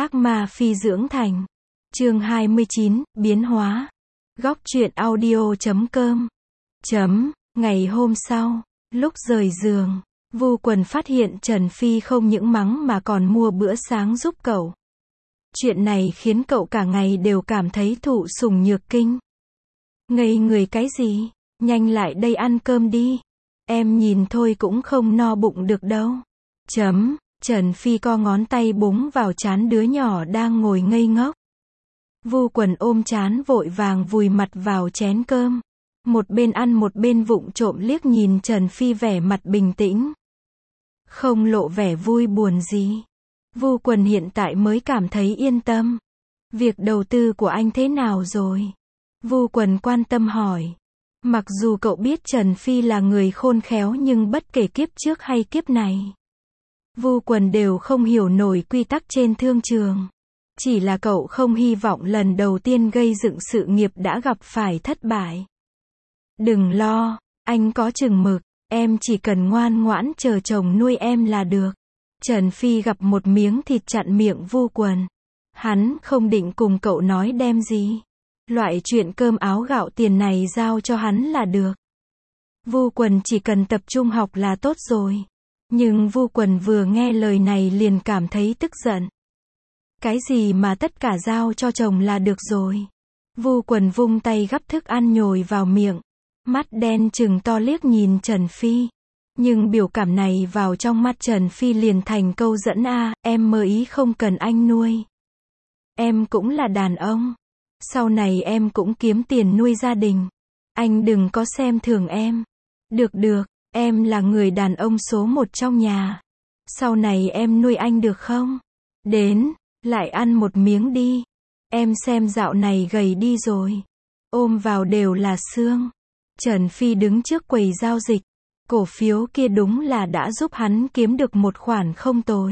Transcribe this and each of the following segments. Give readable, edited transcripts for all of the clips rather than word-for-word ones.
Ác ma phi dưỡng thành. Chương 29, biến hóa. Góc truyện audio.com. Ngày hôm sau, lúc rời giường, Vu Quần phát hiện Trần Phi không những mắng mà còn mua bữa sáng giúp cậu. Chuyện này khiến cậu cả ngày đều cảm thấy thụ sủng nhược kinh. Ngây người cái gì? Nhanh lại đây ăn cơm đi. Em nhìn thôi cũng không no bụng được đâu. Trần Phi co ngón tay búng vào trán đứa nhỏ đang ngồi ngây ngốc. Vu Quần ôm trán vội vàng vùi mặt vào chén cơm. Một bên ăn một bên vụng trộm liếc nhìn Trần Phi vẻ mặt bình tĩnh. Không lộ vẻ vui buồn gì. Vu Quần hiện tại mới cảm thấy yên tâm. Việc đầu tư của anh thế nào rồi? Vu Quần quan tâm hỏi. Mặc dù cậu biết Trần Phi là người khôn khéo nhưng bất kể kiếp trước hay kiếp này, Vu Quần đều không hiểu nổi quy tắc trên thương trường. Chỉ là cậu không hy vọng lần đầu tiên gây dựng sự nghiệp đã gặp phải thất bại. Đừng lo, anh có chừng mực, em chỉ cần ngoan ngoãn chờ chồng nuôi em là được. Trần Phi gặp một miếng thịt chặn miệng Vu Quần. Hắn không định cùng cậu nói đem gì. Loại chuyện cơm áo gạo tiền này giao cho hắn là được. Vu Quần chỉ cần tập trung học là tốt rồi. Nhưng Vu Quần vừa nghe lời này liền cảm thấy tức giận. Cái gì mà tất cả giao cho chồng là được rồi. Vu Quần vung tay gắp thức ăn nhồi vào miệng. Mắt đen trừng to liếc nhìn Trần Phi. Nhưng biểu cảm này vào trong mắt Trần Phi liền thành câu dẫn em mơ ý không cần anh nuôi. Em cũng là đàn ông. Sau này em cũng kiếm tiền nuôi gia đình. Anh đừng có xem thường em. Được, em là người đàn ông số 1 trong nhà. Sau này em nuôi anh được không? Đến, lại ăn một miếng đi. Em xem dạo này gầy đi rồi. Ôm vào đều là xương. Trần Phi đứng trước quầy giao dịch. Cổ phiếu kia đúng là đã giúp hắn kiếm được một khoản không tồi.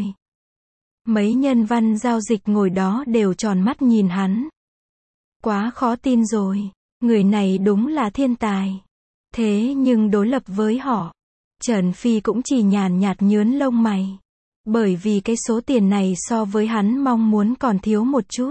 Mấy nhân văn giao dịch ngồi đó đều tròn mắt nhìn hắn. Quá khó tin rồi. Người này đúng là thiên tài. Thế nhưng đối lập với họ, Trần Phi cũng chỉ nhàn nhạt nhướn lông mày. Bởi vì cái số tiền này so với hắn mong muốn còn thiếu một chút.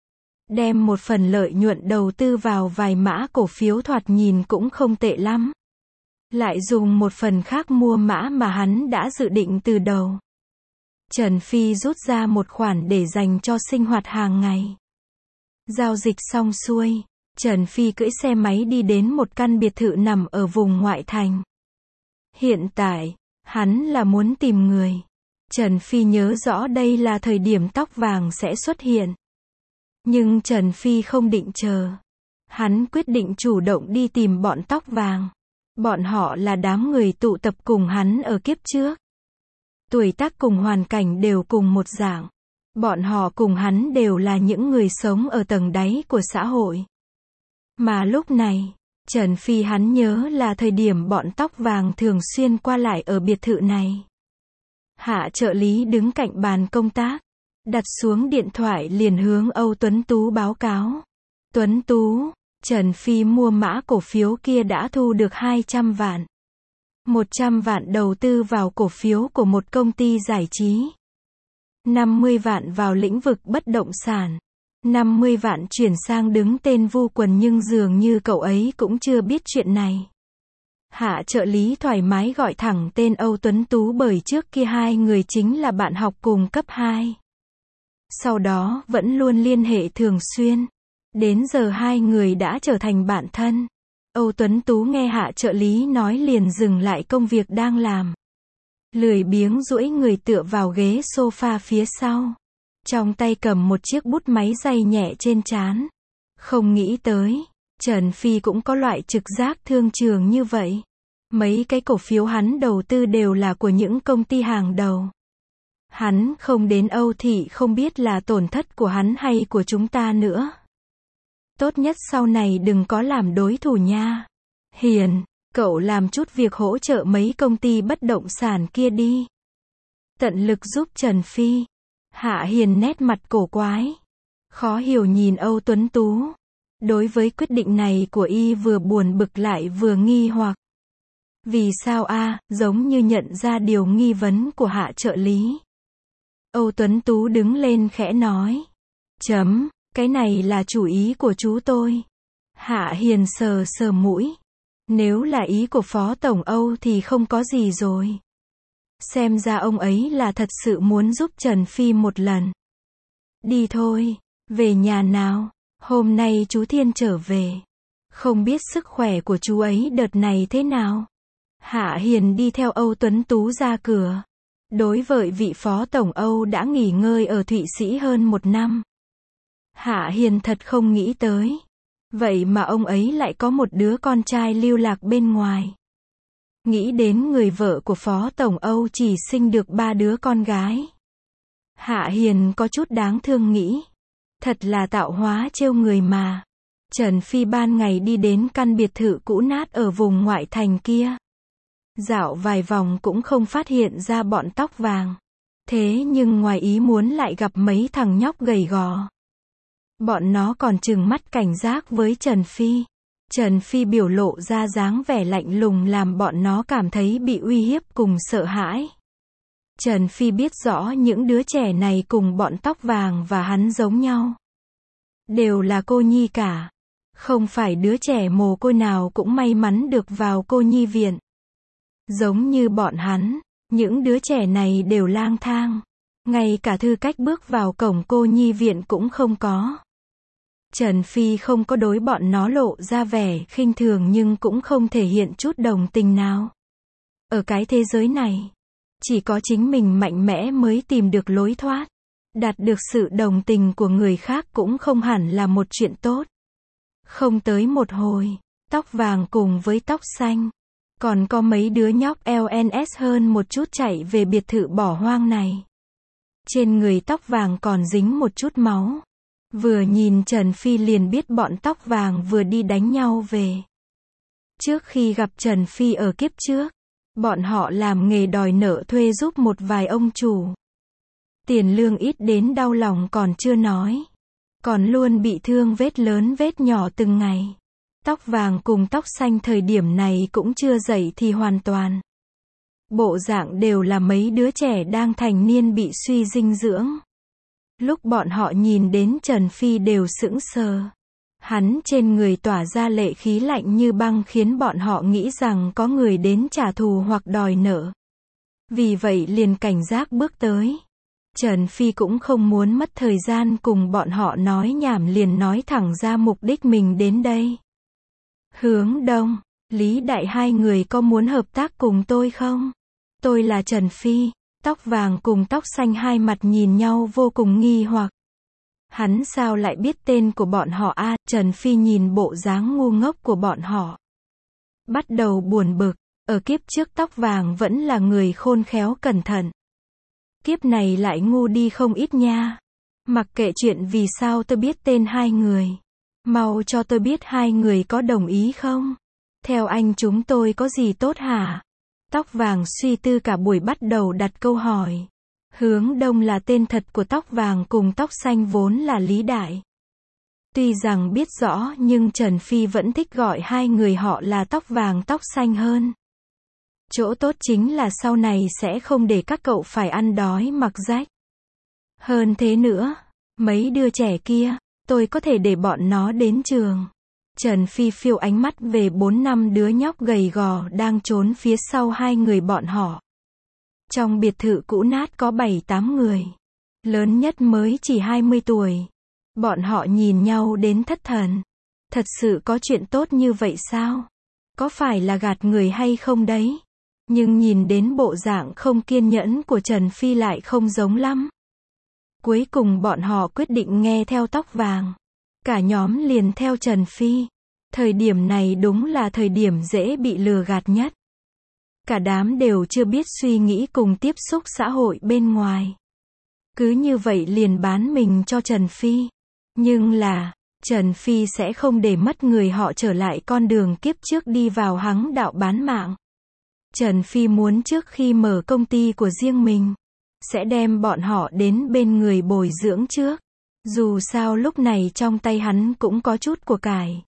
Đem một phần lợi nhuận đầu tư vào vài mã cổ phiếu thoạt nhìn cũng không tệ lắm. Lại dùng một phần khác mua mã mà hắn đã dự định từ đầu. Trần Phi rút ra một khoản để dành cho sinh hoạt hàng ngày. Giao dịch xong xuôi, Trần Phi cưỡi xe máy đi đến một căn biệt thự nằm ở vùng ngoại thành. Hiện tại, hắn là muốn tìm người. Trần Phi nhớ rõ đây là thời điểm tóc vàng sẽ xuất hiện. Nhưng Trần Phi không định chờ. Hắn quyết định chủ động đi tìm bọn tóc vàng. Bọn họ là đám người tụ tập cùng hắn ở kiếp trước. Tuổi tác cùng hoàn cảnh đều cùng một dạng. Bọn họ cùng hắn đều là những người sống ở tầng đáy của xã hội. Mà lúc này, Trần Phi hắn nhớ là thời điểm bọn tóc vàng thường xuyên qua lại ở biệt thự này. Hạ trợ lý đứng cạnh bàn công tác, đặt xuống điện thoại liền hướng Âu Tuấn Tú báo cáo. Tuấn Tú, Trần Phi mua mã cổ phiếu kia đã thu được 200 vạn. 100 vạn đầu tư vào cổ phiếu của một công ty giải trí. 50 vạn vào lĩnh vực bất động sản. 50 vạn chuyển sang đứng tên Vu Quần nhưng dường như cậu ấy cũng chưa biết chuyện này. Hạ trợ lý thoải mái gọi thẳng tên Âu Tuấn Tú bởi trước kia hai người chính là bạn học cùng cấp 2. Sau đó vẫn luôn liên hệ thường xuyên. Đến giờ hai người đã trở thành bạn thân. Âu Tuấn Tú nghe hạ trợ lý nói liền dừng lại công việc đang làm. Lười biếng duỗi người tựa vào ghế sofa phía sau. Trong tay cầm một chiếc bút máy day nhẹ trên trán. Không nghĩ tới, Trần Phi cũng có loại trực giác thương trường như vậy. Mấy cái cổ phiếu hắn đầu tư đều là của những công ty hàng đầu. Hắn không đến Âu thị không biết là tổn thất của hắn hay của chúng ta nữa. Tốt nhất sau này đừng có làm đối thủ nha. Hiền, cậu làm chút việc hỗ trợ mấy công ty bất động sản kia đi. Tận lực giúp Trần Phi. Hạ Hiền nét mặt cổ quái. Khó hiểu nhìn Âu Tuấn Tú. Đối với quyết định này của y vừa buồn bực lại vừa nghi hoặc. Vì sao giống như nhận ra điều nghi vấn của hạ trợ lý. Âu Tuấn Tú đứng lên khẽ nói. Cái này là chủ ý của chú tôi. Hạ Hiền sờ sờ mũi. Nếu là ý của Phó Tổng Âu thì không có gì rồi. Xem ra ông ấy là thật sự muốn giúp Trần Phi một lần. Đi thôi, về nhà nào. Hôm nay chú Thiên trở về. Không biết sức khỏe của chú ấy đợt này thế nào. Hạ Hiền đi theo Âu Tuấn Tú ra cửa. Đối với vị Phó Tổng Âu đã nghỉ ngơi ở Thụy Sĩ hơn 1 năm. Hạ Hiền thật không nghĩ tới. Vậy mà ông ấy lại có một đứa con trai lưu lạc bên ngoài. Nghĩ đến người vợ của Phó Tổng Âu chỉ sinh được 3 đứa con gái. Hạ Hiền có chút đáng thương nghĩ. Thật là tạo hóa trêu người mà. Trần Phi ban ngày đi đến căn biệt thự cũ nát ở vùng ngoại thành kia. Dạo vài vòng cũng không phát hiện ra bọn tóc vàng. Thế nhưng ngoài ý muốn lại gặp mấy thằng nhóc gầy gò. Bọn nó còn trừng mắt cảnh giác với Trần Phi. Trần Phi biểu lộ ra dáng vẻ lạnh lùng làm bọn nó cảm thấy bị uy hiếp cùng sợ hãi. Trần Phi biết rõ những đứa trẻ này cùng bọn tóc vàng và hắn giống nhau. Đều là cô nhi cả. Không phải đứa trẻ mồ côi nào cũng may mắn được vào cô nhi viện. Giống như bọn hắn, những đứa trẻ này đều lang thang. Ngay cả tư cách bước vào cổng cô nhi viện cũng không có. Trần Phi không có đối bọn nó lộ ra vẻ khinh thường nhưng cũng không thể hiện chút đồng tình nào. Ở cái thế giới này, chỉ có chính mình mạnh mẽ mới tìm được lối thoát. Đạt được sự đồng tình của người khác cũng không hẳn là một chuyện tốt. Không tới một hồi, tóc vàng cùng với tóc xanh. Còn có mấy đứa nhóc LNS hơn một chút chạy về biệt thự bỏ hoang này. Trên người tóc vàng còn dính một chút máu. Vừa nhìn Trần Phi liền biết bọn tóc vàng vừa đi đánh nhau về. Trước khi gặp Trần Phi ở kiếp trước, bọn họ làm nghề đòi nợ thuê giúp một vài ông chủ. Tiền lương ít đến đau lòng còn chưa nói. Còn luôn bị thương vết lớn vết nhỏ từng ngày. Tóc vàng cùng tóc xanh thời điểm này cũng chưa dậy thì hoàn toàn. Bộ dạng đều là mấy đứa trẻ đang thành niên bị suy dinh dưỡng. Lúc bọn họ nhìn đến Trần Phi đều sững sờ. Hắn trên người tỏa ra lệ khí lạnh như băng khiến bọn họ nghĩ rằng có người đến trả thù hoặc đòi nợ. Vì vậy liền cảnh giác bước tới. Trần Phi cũng không muốn mất thời gian cùng bọn họ nói nhảm liền nói thẳng ra mục đích mình đến đây. Hướng Đông, Lý Đại hai người có muốn hợp tác cùng tôi không? Tôi là Trần Phi. Tóc vàng cùng tóc xanh hai mặt nhìn nhau vô cùng nghi hoặc. Hắn sao lại biết tên của bọn họ a? Trần Phi nhìn bộ dáng ngu ngốc của bọn họ. Bắt đầu buồn bực, ở kiếp trước tóc vàng vẫn là người khôn khéo cẩn thận. Kiếp này lại ngu đi không ít nha. Mặc kệ chuyện vì sao tôi biết tên hai người. Mau cho tôi biết hai người có đồng ý không? Theo anh chúng tôi có gì tốt hả? Tóc vàng suy tư cả buổi bắt đầu đặt câu hỏi. Hướng Đông là tên thật của tóc vàng cùng tóc xanh vốn là Lý Đại. Tuy rằng biết rõ nhưng Trần Phi vẫn thích gọi hai người họ là tóc vàng tóc xanh hơn. Chỗ tốt chính là sau này sẽ không để các cậu phải ăn đói mặc rách. Hơn thế nữa, mấy đứa trẻ kia, tôi có thể để bọn nó đến trường. Trần Phi phiêu ánh mắt về 4-5 đứa nhóc gầy gò đang trốn phía sau hai người bọn họ. Trong biệt thự cũ nát có 7-8 người. Lớn nhất mới chỉ 20 tuổi. Bọn họ nhìn nhau đến thất thần. Thật sự có chuyện tốt như vậy sao? Có phải là gạt người hay không đấy? Nhưng nhìn đến bộ dạng không kiên nhẫn của Trần Phi lại không giống lắm. Cuối cùng bọn họ quyết định nghe theo tóc vàng. Cả nhóm liền theo Trần Phi. Thời điểm này đúng là thời điểm dễ bị lừa gạt nhất. Cả đám đều chưa biết suy nghĩ cùng tiếp xúc xã hội bên ngoài. Cứ như vậy liền bán mình cho Trần Phi. Nhưng là, Trần Phi sẽ không để mất người họ trở lại con đường kiếp trước đi vào hắng đạo bán mạng. Trần Phi muốn trước khi mở công ty của riêng mình, sẽ đem bọn họ đến bên người bồi dưỡng trước. Dù sao lúc này trong tay hắn cũng có chút của cải.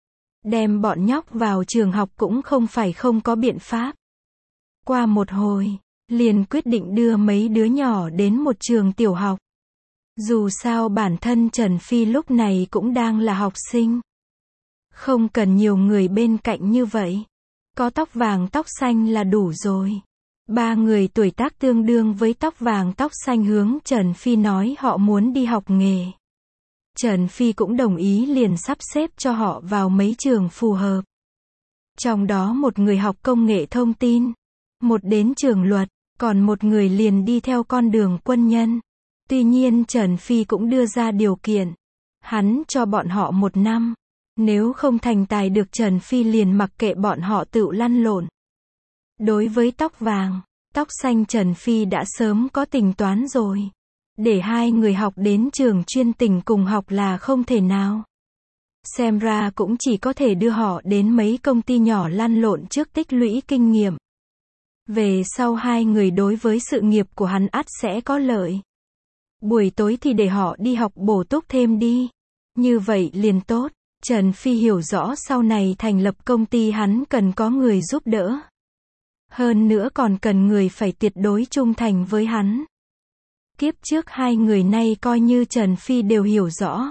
Đem bọn nhóc vào trường học cũng không phải không có biện pháp. Qua một hồi, liền quyết định đưa mấy đứa nhỏ đến một trường tiểu học. Dù sao bản thân Trần Phi lúc này cũng đang là học sinh. Không cần nhiều người bên cạnh như vậy. Có tóc vàng tóc xanh là đủ rồi. 3 người tuổi tác tương đương với tóc vàng tóc xanh hướng Trần Phi nói họ muốn đi học nghề. Trần Phi cũng đồng ý liền sắp xếp cho họ vào mấy trường phù hợp. Trong đó một người học công nghệ thông tin, một đến trường luật, còn một người liền đi theo con đường quân nhân. Tuy nhiên Trần Phi cũng đưa ra điều kiện. Hắn cho bọn họ 1 năm. Nếu không thành tài được Trần Phi liền mặc kệ bọn họ tự lăn lộn. Đối với tóc vàng, tóc xanh Trần Phi đã sớm có tính toán rồi. Để 2 người học đến trường chuyên tình cùng học là không thể nào. Xem ra cũng chỉ có thể đưa họ đến mấy công ty nhỏ lăn lộn trước tích lũy kinh nghiệm. Về sau 2 người đối với sự nghiệp của hắn ắt sẽ có lợi. Buổi tối thì để họ đi học bổ túc thêm đi. Như vậy liền tốt. Trần Phi hiểu rõ sau này thành lập công ty hắn cần có người giúp đỡ. Hơn nữa còn cần người phải tuyệt đối trung thành với hắn. Kiếp trước 2 người này coi như Trần Phi đều hiểu rõ.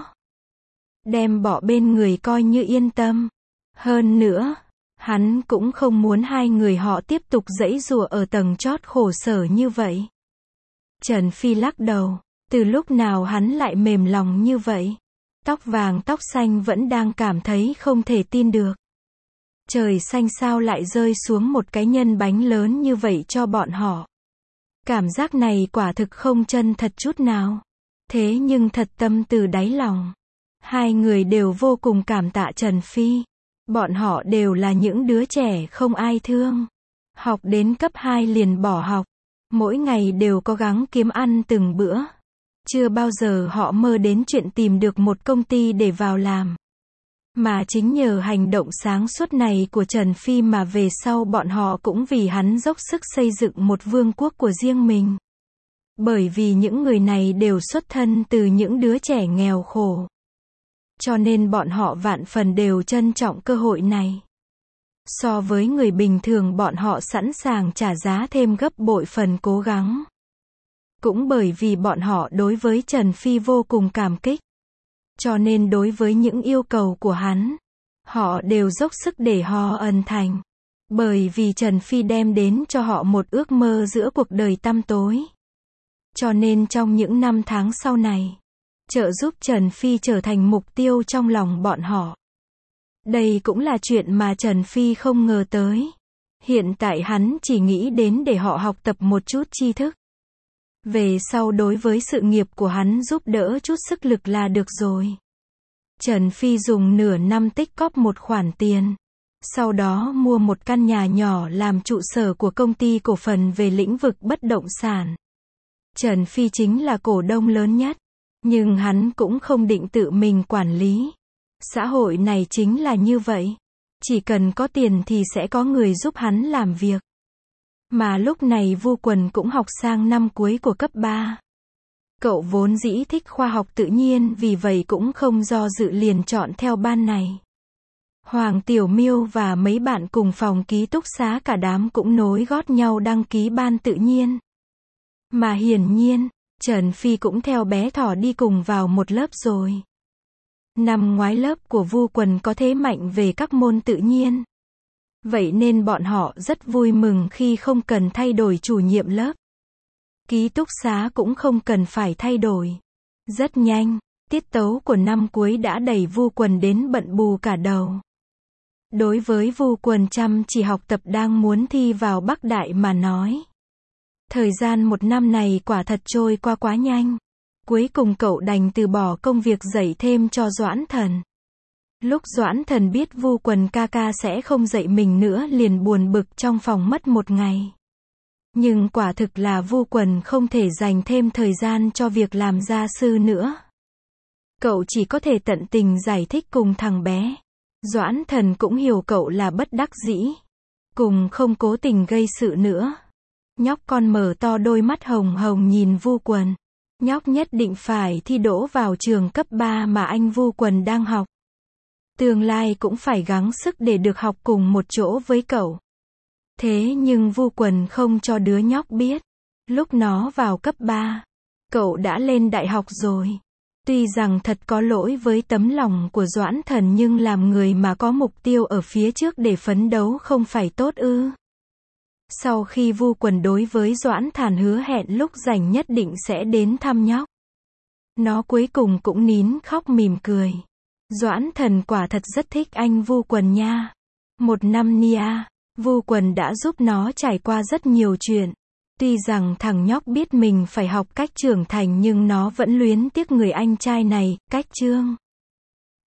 Đem bỏ bên người coi như yên tâm. Hơn nữa, hắn cũng không muốn 2 người họ tiếp tục giãy giụa ở tầng chót khổ sở như vậy. Trần Phi lắc đầu, từ lúc nào hắn lại mềm lòng như vậy? Tóc vàng tóc xanh vẫn đang cảm thấy không thể tin được. Trời xanh sao lại rơi xuống một cái nhân bánh lớn như vậy cho bọn họ. Cảm giác này quả thực không chân thật chút nào. Thế nhưng thật tâm từ đáy lòng. 2 người đều vô cùng cảm tạ Trần Phi. Bọn họ đều là những đứa trẻ không ai thương. Học đến cấp 2 liền bỏ học. Mỗi ngày đều cố gắng kiếm ăn từng bữa. Chưa bao giờ họ mơ đến chuyện tìm được một công ty để vào làm. Mà chính nhờ hành động sáng suốt này của Trần Phi mà về sau bọn họ cũng vì hắn dốc sức xây dựng một vương quốc của riêng mình. Bởi vì những người này đều xuất thân từ những đứa trẻ nghèo khổ. Cho nên bọn họ vạn phần đều trân trọng cơ hội này. So với người bình thường bọn họ sẵn sàng trả giá thêm gấp bội phần cố gắng. Cũng bởi vì bọn họ đối với Trần Phi vô cùng cảm kích. Cho nên đối với những yêu cầu của hắn, họ đều dốc sức để họ ân thành. Bởi vì Trần Phi đem đến cho họ một ước mơ giữa cuộc đời tăm tối. Cho nên trong những năm tháng sau này, trợ giúp Trần Phi trở thành mục tiêu trong lòng bọn họ. Đây cũng là chuyện mà Trần Phi không ngờ tới. Hiện tại hắn chỉ nghĩ đến để họ học tập một chút tri thức. Về sau đối với sự nghiệp của hắn giúp đỡ chút sức lực là được rồi. Trần Phi dùng nửa năm tích cóp một khoản tiền. Sau đó mua một căn nhà nhỏ làm trụ sở của công ty cổ phần về lĩnh vực bất động sản. Trần Phi chính là cổ đông lớn nhất. Nhưng hắn cũng không định tự mình quản lý. Xã hội này chính là như vậy. Chỉ cần có tiền thì sẽ có người giúp hắn làm việc. Mà lúc này Vu Quần cũng học sang năm cuối của cấp 3. Cậu vốn dĩ thích khoa học tự nhiên vì vậy cũng không do dự liền chọn theo ban này. Hoàng Tiểu Miêu và mấy bạn cùng phòng ký túc xá cả đám cũng nối gót nhau đăng ký ban tự nhiên. Mà hiển nhiên, Trần Phi cũng theo bé thỏ đi cùng vào một lớp rồi. Năm ngoái lớp của Vu Quần có thế mạnh về các môn tự nhiên. Vậy nên bọn họ rất vui mừng khi không cần thay đổi chủ nhiệm lớp. Ký túc xá cũng không cần phải thay đổi. Rất nhanh, tiết tấu của năm cuối đã đẩy Vu Quần đến bận bù cả đầu. Đối với Vu Quần chăm chỉ học tập đang muốn thi vào Bắc Đại mà nói. Thời gian 1 năm này quả thật trôi qua quá nhanh. Cuối cùng cậu đành từ bỏ công việc dạy thêm cho Doãn Thần. Lúc Doãn Thần biết Vu Quần ca ca sẽ không dạy mình nữa liền buồn bực trong phòng mất 1 ngày. Nhưng quả thực là Vu Quần không thể dành thêm thời gian cho việc làm gia sư nữa. Cậu chỉ có thể tận tình giải thích cùng thằng bé. Doãn Thần cũng hiểu cậu là bất đắc dĩ. Cùng không cố tình gây sự nữa. Nhóc con mở to đôi mắt hồng hồng nhìn Vu Quần. Nhóc nhất định phải thi đỗ vào trường cấp 3 mà anh Vu Quần đang học. Tương lai cũng phải gắng sức để được học cùng một chỗ với cậu. Thế nhưng Vu Quần không cho đứa nhóc biết. Lúc nó vào cấp 3, cậu đã lên đại học rồi. Tuy rằng thật có lỗi với tấm lòng của Doãn Thần nhưng làm người mà có mục tiêu ở phía trước để phấn đấu không phải tốt ư? Sau khi Vu Quần đối với Doãn Thần hứa hẹn lúc rảnh nhất định sẽ đến thăm nhóc, nó cuối cùng cũng nín khóc mỉm cười. Doãn Thần quả thật rất thích anh Vu Quần nha. Một năm nia, Vu Quần đã giúp nó trải qua rất nhiều chuyện. Tuy rằng thằng nhóc biết mình phải học cách trưởng thành nhưng nó vẫn luyến tiếc người anh trai này, cách Trương.